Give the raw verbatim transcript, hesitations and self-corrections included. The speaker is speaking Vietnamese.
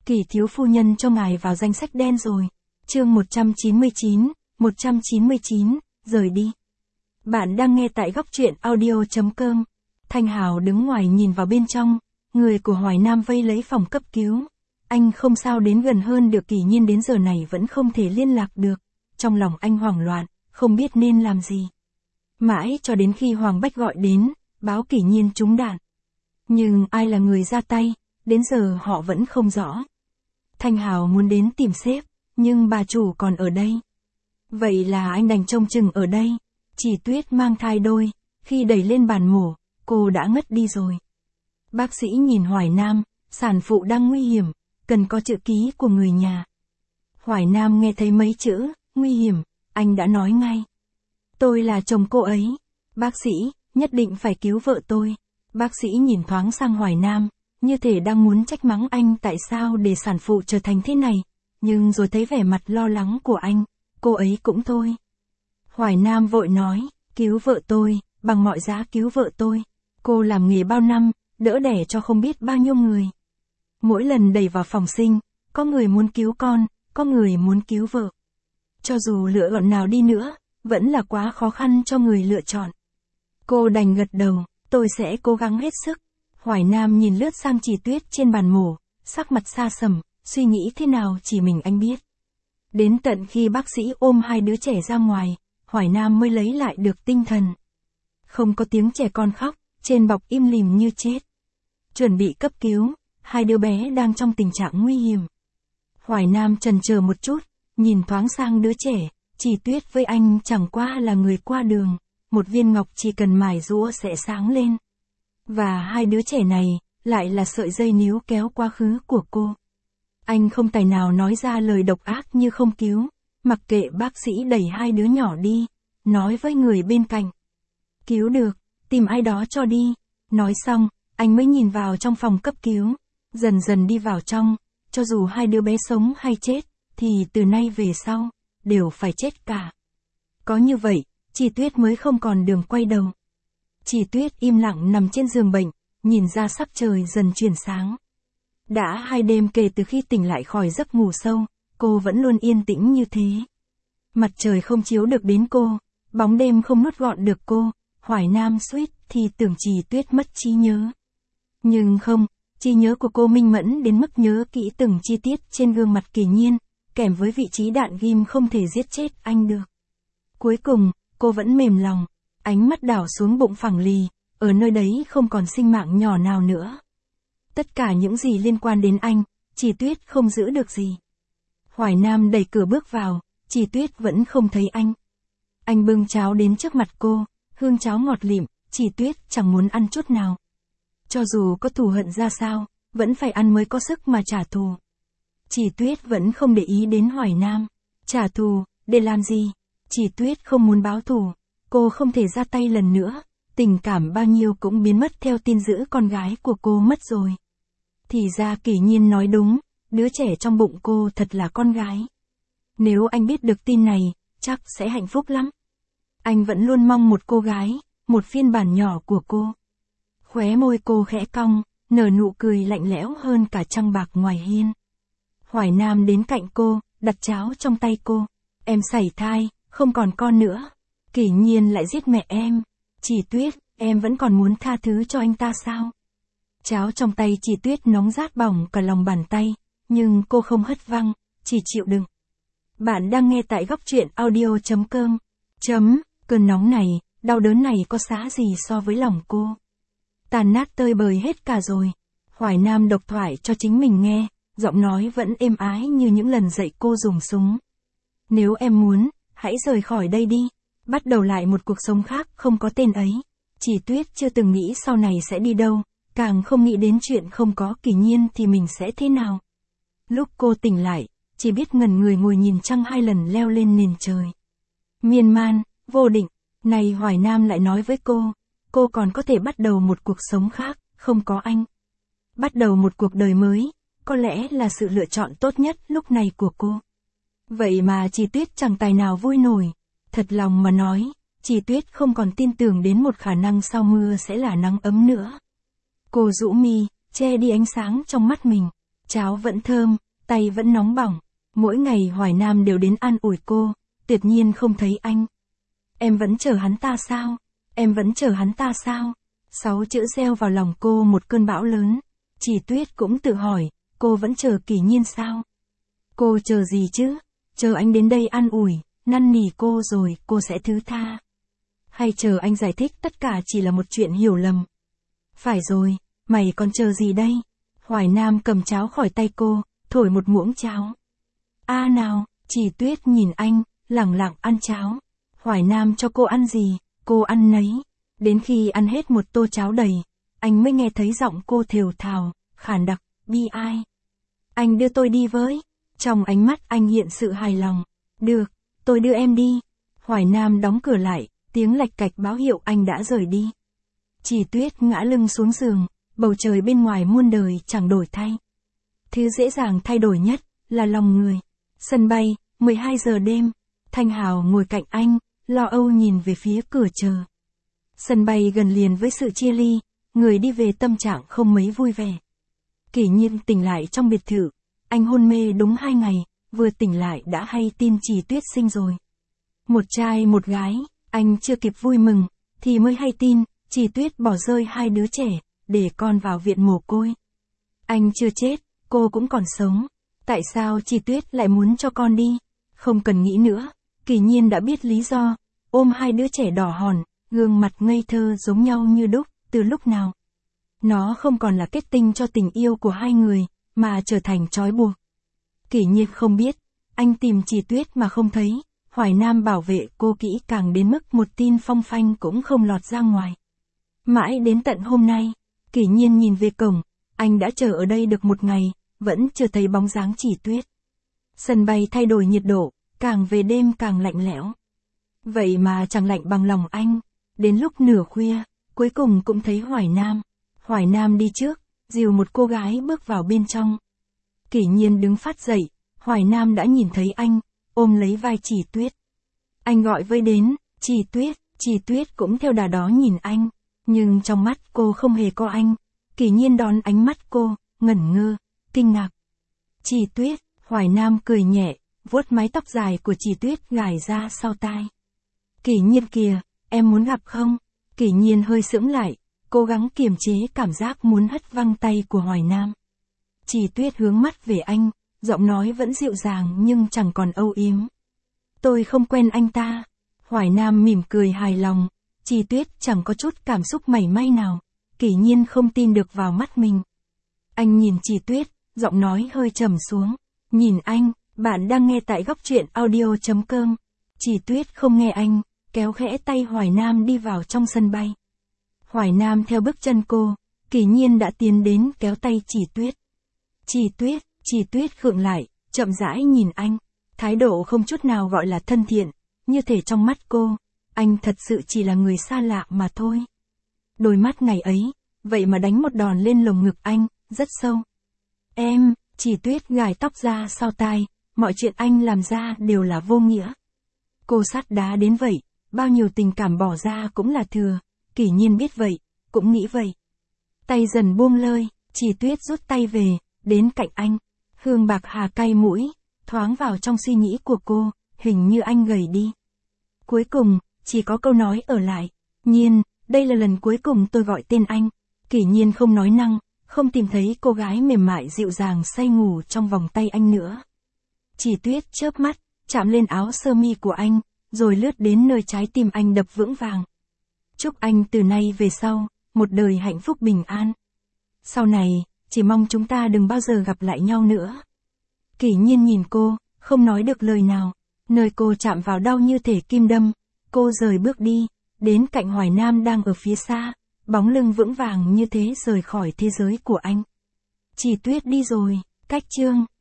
Kỳ thiếu phu nhân cho ngài vào danh sách đen rồi. Chương một trăm chín mươi chín, một trăm chín mươi chín, rời đi. Bạn đang nghe tại góc truyện audio chấm com. Thanh Hào đứng ngoài nhìn vào bên trong, người của Hoài Nam vây lấy phòng cấp cứu. Anh không sao đến gần hơn được, Kỳ Nhiên đến giờ này vẫn không thể liên lạc được. Trong lòng anh hoảng loạn, không biết nên làm gì. Mãi cho đến khi Hoàng Bách gọi đến, báo Kỳ Nhiên trúng đạn. Nhưng ai là người ra tay, đến giờ họ vẫn không rõ. Thanh Hào muốn đến tìm sếp, nhưng bà chủ còn ở đây. Vậy là anh đành trông chừng ở đây. Chỉ Tuyết mang thai đôi, khi đẩy lên bàn mổ, cô đã ngất đi rồi. Bác sĩ nhìn Hoài Nam, sản phụ đang nguy hiểm, cần có chữ ký của người nhà. Hoài Nam nghe thấy mấy chữ, nguy hiểm, anh đã nói ngay. Tôi là chồng cô ấy. Bác sĩ, nhất định phải cứu vợ tôi. Bác sĩ nhìn thoáng sang Hoài Nam, như thể đang muốn trách mắng anh tại sao để sản phụ trở thành thế này, nhưng rồi thấy vẻ mặt lo lắng của anh, cô ấy cũng thôi. Hoài Nam vội nói, cứu vợ tôi, bằng mọi giá cứu vợ tôi. Cô làm nghề bao năm, đỡ đẻ cho không biết bao nhiêu người. Mỗi lần đẩy vào phòng sinh, có người muốn cứu con, có người muốn cứu vợ. Cho dù lựa chọn nào đi nữa, vẫn là quá khó khăn cho người lựa chọn. Cô đành gật đầu, tôi sẽ cố gắng hết sức. Hoài Nam nhìn lướt sang Chỉ Tuyết trên bàn mổ, sắc mặt xa sầm, suy nghĩ thế nào chỉ mình anh biết. Đến tận khi bác sĩ ôm hai đứa trẻ ra ngoài, Hoài Nam mới lấy lại được tinh thần. Không có tiếng trẻ con khóc, trên bọc im lìm như chết. Chuẩn bị cấp cứu, hai đứa bé đang trong tình trạng nguy hiểm. Hoài Nam chần chờ một chút, nhìn thoáng sang đứa trẻ, Chỉ Tuyết với anh chẳng qua là người qua đường, một viên ngọc chỉ cần mài giũa sẽ sáng lên. Và hai đứa trẻ này, lại là sợi dây níu kéo quá khứ của cô. Anh không tài nào nói ra lời độc ác như không cứu, mặc kệ bác sĩ đẩy hai đứa nhỏ đi, nói với người bên cạnh. Cứu được, tìm ai đó cho đi. Nói xong, anh mới nhìn vào trong phòng cấp cứu, dần dần đi vào trong, cho dù hai đứa bé sống hay chết, thì từ nay về sau, đều phải chết cả. Có như vậy, Chỉ Tuyết mới không còn đường quay đầu. Chỉ Tuyết im lặng nằm trên giường bệnh, nhìn ra sắc trời dần chuyển sáng. Đã hai đêm kể từ khi tỉnh lại khỏi giấc ngủ sâu, cô vẫn luôn yên tĩnh như thế. Mặt trời không chiếu được đến cô, bóng đêm không nuốt gọn được cô, Hoài Nam suýt thì tưởng Chỉ Tuyết mất trí nhớ. Nhưng không, trí nhớ của cô minh mẫn đến mức nhớ kỹ từng chi tiết trên gương mặt Kỳ Nhiên, kèm với vị trí đạn ghim không thể giết chết anh được. Cuối cùng, cô vẫn mềm lòng, ánh mắt đảo xuống bụng phẳng lì, ở nơi đấy không còn sinh mạng nhỏ nào nữa. Tất cả những gì liên quan đến anh, Chỉ Tuyết không giữ được gì. Hoài Nam đẩy cửa bước vào, Chỉ Tuyết vẫn không thấy anh. Anh bưng cháo đến trước mặt cô, hương cháo ngọt lịm, Chỉ Tuyết chẳng muốn ăn chút nào. Cho dù có thù hận ra sao, vẫn phải ăn mới có sức mà trả thù. Chỉ Tuyết vẫn không để ý đến Hoài Nam. Trả thù, để làm gì? Chỉ Tuyết không muốn báo thù, cô không thể ra tay lần nữa, tình cảm bao nhiêu cũng biến mất theo tin giữ con gái của cô mất rồi. Thì ra Kỳ Nhiên nói đúng, đứa trẻ trong bụng cô thật là con gái. Nếu anh biết được tin này, chắc sẽ hạnh phúc lắm. Anh vẫn luôn mong một cô gái, một phiên bản nhỏ của cô. Khóe môi cô khẽ cong, nở nụ cười lạnh lẽo hơn cả trăng bạc ngoài hiên. Hoài Nam đến cạnh cô, đặt cháo trong tay cô. Em sảy thai, không còn con nữa. Kỳ Nhiên lại giết mẹ em. Chỉ Tuyết, em vẫn còn muốn tha thứ cho anh ta sao? Cháo trong tay Chỉ Tuyết nóng rát bỏng cả lòng bàn tay, nhưng cô không hất văng, chỉ chịu đựng. Bạn đang nghe tại góc truyện audio chấm com. Chấm, cơn nóng này, đau đớn này có xá gì so với lòng cô. Tàn nát tơi bời hết cả rồi. Hoài Nam độc thoại cho chính mình nghe, giọng nói vẫn êm ái như những lần dạy cô dùng súng. Nếu em muốn, hãy rời khỏi đây đi, bắt đầu lại một cuộc sống khác không có tên ấy. Chỉ Tuyết chưa từng nghĩ sau này sẽ đi đâu, càng không nghĩ đến chuyện không có Kỳ Nhiên thì mình sẽ thế nào. Lúc cô tỉnh lại, chỉ biết ngẩn người ngồi nhìn trăng hai lần leo lên nền trời. Miên man, vô định, này Hoài Nam lại nói với cô, cô còn có thể bắt đầu một cuộc sống khác, không có anh. Bắt đầu một cuộc đời mới, có lẽ là sự lựa chọn tốt nhất lúc này của cô. Vậy mà Chỉ Tuyết chẳng tài nào vui nổi. Thật lòng mà nói, Chỉ Tuyết không còn tin tưởng đến một khả năng sau mưa sẽ là nắng ấm nữa. Cô rũ mi, che đi ánh sáng trong mắt mình. cháo vẫn thơm, tay vẫn nóng bỏng. Mỗi ngày Hoài Nam đều đến an ủi cô, tuyệt nhiên không thấy anh. Em vẫn chờ hắn ta sao? Em vẫn chờ hắn ta sao? Sáu chữ gieo vào lòng cô một cơn bão lớn. Chỉ Tuyết cũng tự hỏi, cô vẫn chờ Kỷ Nhiên sao? Cô chờ gì chứ? Chờ anh đến đây an ủi, năn nỉ cô rồi cô sẽ thứ tha. Hay chờ anh giải thích tất cả chỉ là một chuyện hiểu lầm? Phải rồi, mày còn chờ gì đây? Hoài Nam cầm cháo khỏi tay cô, thổi một muỗng cháo. A à nào, Chỉ Tuyết nhìn anh, lẳng lặng ăn cháo. Hoài Nam cho cô ăn gì, cô ăn nấy. Đến khi ăn hết một tô cháo đầy, anh mới nghe thấy giọng cô thều thào, khàn đặc, bi ai. Anh đưa tôi đi với. Trong ánh mắt anh hiện sự hài lòng. Được, tôi đưa em đi. Hoài Nam đóng cửa lại, tiếng lạch cạch báo hiệu anh đã rời đi. Chỉ Tuyết ngã lưng xuống giường, bầu trời bên ngoài muôn đời chẳng đổi thay. Thứ dễ dàng thay đổi nhất, là lòng người. Sân bay, mười hai giờ đêm, Thanh Hào ngồi cạnh anh, lo âu nhìn về phía cửa chờ. Sân bay gần liền với sự chia ly, người đi về tâm trạng không mấy vui vẻ. Kỷ Nhiên tỉnh lại trong biệt thự, anh hôn mê đúng hai ngày, vừa tỉnh lại đã hay tin Chỉ Tuyết sinh rồi. Một trai một gái, anh chưa kịp vui mừng, thì mới hay tin, Chỉ Tuyết bỏ rơi hai đứa trẻ, để con vào viện mồ côi. Anh chưa chết, cô cũng còn sống. Tại sao Chỉ Tuyết lại muốn cho con đi? Không cần nghĩ nữa, Kỷ Nhiên đã biết lý do, ôm hai đứa trẻ đỏ hòn, gương mặt ngây thơ giống nhau như đúc, từ lúc nào. Nó không còn là kết tinh cho tình yêu của hai người, mà trở thành trói buộc. Kỷ Nhiên không biết, anh tìm Chỉ Tuyết mà không thấy, Hoài Nam bảo vệ cô kỹ càng đến mức một tin phong phanh cũng không lọt ra ngoài. Mãi đến tận hôm nay, Kỷ Nhiên nhìn về cổng, anh đã chờ ở đây được một ngày, vẫn chưa thấy bóng dáng Chỉ Tuyết. Sân bay thay đổi nhiệt độ, càng về đêm càng lạnh lẽo. Vậy mà chẳng lạnh bằng lòng anh. Đến lúc nửa khuya, cuối cùng cũng thấy Hoài Nam. Hoài Nam đi trước, dìu một cô gái bước vào bên trong. Kỷ Nhiên đứng phát dậy, Hoài Nam đã nhìn thấy anh, ôm lấy vai Chỉ Tuyết. Anh gọi vây đến, Chỉ Tuyết, Chỉ Tuyết cũng theo đà đó nhìn anh. Nhưng trong mắt cô không hề có anh. Kỷ Nhiên đón ánh mắt cô, ngẩn ngơ, kinh ngạc. Chỉ Tuyết, Hoài Nam cười nhẹ, vuốt mái tóc dài của Chỉ Tuyết gài ra sau tai. Kỷ Nhiên kìa, em muốn gặp không? Kỷ Nhiên hơi sững lại, cố gắng kiềm chế cảm giác muốn hất văng tay của Hoài Nam. Chỉ Tuyết hướng mắt về anh, giọng nói vẫn dịu dàng nhưng chẳng còn âu yếm. Tôi không quen anh ta. Hoài Nam mỉm cười hài lòng, Chỉ Tuyết chẳng có chút cảm xúc mảy may nào. Kỷ Nhiên không tin được vào mắt mình. Anh nhìn Chỉ Tuyết, giọng nói hơi trầm xuống. Nhìn anh, bạn đang nghe tại góc truyện audio chấm com. Chỉ Tuyết không nghe anh, kéo khẽ tay Hoài Nam đi vào trong sân bay. Hoài Nam theo bước chân cô, Kỷ Nhiên đã tiến đến kéo tay Chỉ Tuyết. Chỉ Tuyết, Chỉ Tuyết khựng lại, chậm rãi nhìn anh. Thái độ không chút nào gọi là thân thiện, như thể trong mắt cô, anh thật sự chỉ là người xa lạ mà thôi. Đôi mắt ngày ấy, vậy mà đánh một đòn lên lồng ngực anh, rất sâu. Em, Chỉ Tuyết gài tóc ra sau tai, mọi chuyện anh làm ra đều là vô nghĩa. Cô sắt đá đến vậy, bao nhiêu tình cảm bỏ ra cũng là thừa. Kỷ Nhiên biết vậy, cũng nghĩ vậy. Tay dần buông lơi, Chỉ Tuyết rút tay về, đến cạnh anh. Hương bạc hà cay mũi, thoáng vào trong suy nghĩ của cô, hình như anh gầy đi. Cuối cùng, chỉ có câu nói ở lại. Nhiên, đây là lần cuối cùng tôi gọi tên anh. Kỷ Nhiên không nói năng, không tìm thấy cô gái mềm mại dịu dàng say ngủ trong vòng tay anh nữa. Chỉ Tuyết chớp mắt, chạm lên áo sơ mi của anh, rồi lướt đến nơi trái tim anh đập vững vàng. Chúc anh từ nay về sau, một đời hạnh phúc bình an. Sau này, chỉ mong chúng ta đừng bao giờ gặp lại nhau nữa. Kỷ Nhiên nhìn cô, không nói được lời nào. Nơi cô chạm vào đau như thể kim đâm. Cô rời bước đi, đến cạnh Hoài Nam đang ở phía xa, bóng lưng vững vàng như thế rời khỏi thế giới của anh. Chỉ Tuyết đi rồi, cách chương.